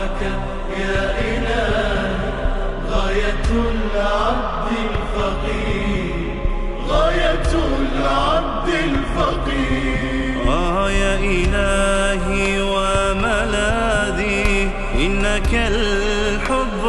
حبك يا إلهي غاية العبد الفقير، غاية العبد الفقير. يا إلهي وملاذي إنك الحب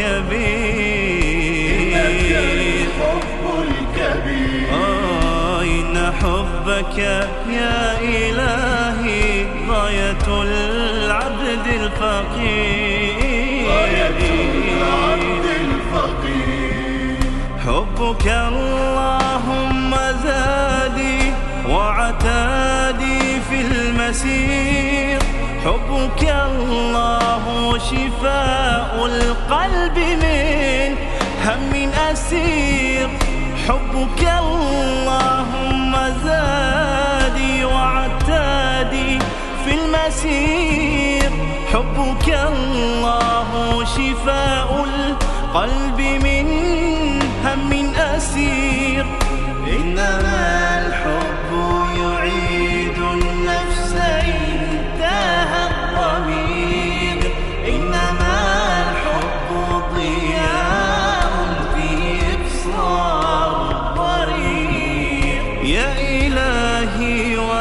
الكبير، إنك الحب الكبير. إن حبك يا إلهي غاية العبد الفقير، غاية العبد الفقير. حبك اللهم زادي وعتادي في المسير، حبك الله شفاء القلب من هم أسير، حبك اللهم زادي وعتادي في المسير، حبك الله شفاء القلب من هم أسير. إنما الحب يعيد النفس إن تاه الضمير، إنما الحب ضياء في إبصار الضرير. يا إلهي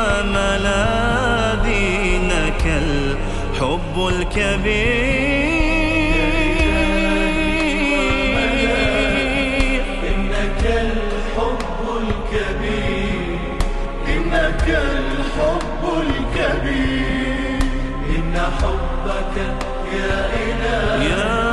وملاذي إنك الحب الكبير، إنك الحب الكبير. إن حبك يا إلهي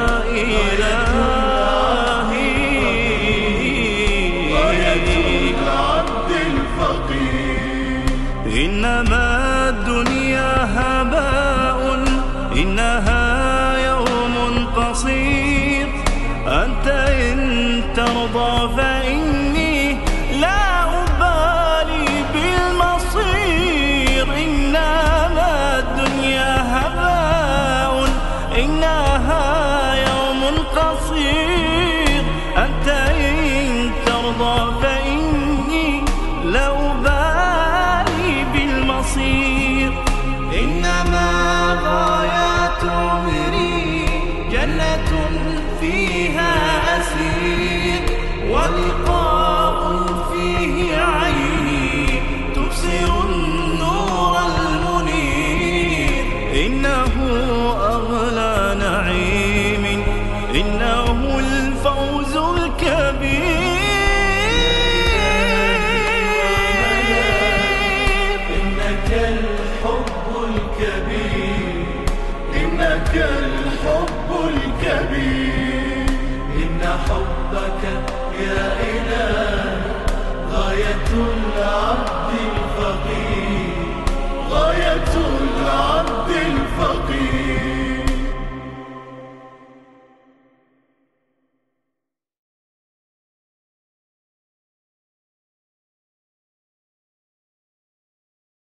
غاية العبد الفقير. إنما الدنيا هباء إنها يوم قصير، أنت إن ترضى فإني لا أبالي بالمصير. إنما الدنيا هباء إنها يوم قصير، أنت إن ترضى فإني لا أبالي بالمصير. إنما غايات عمري جنة فيها أسير، ولقاء فيه عيني تبصر النور المنير. إنه أغلى نعيم، إنه الفوز الكبير. إنك الحب الكبير، إنك الحب الكبير. إن حبك يا إلهي غاية العبد الفقير، غاية العبد الفقير.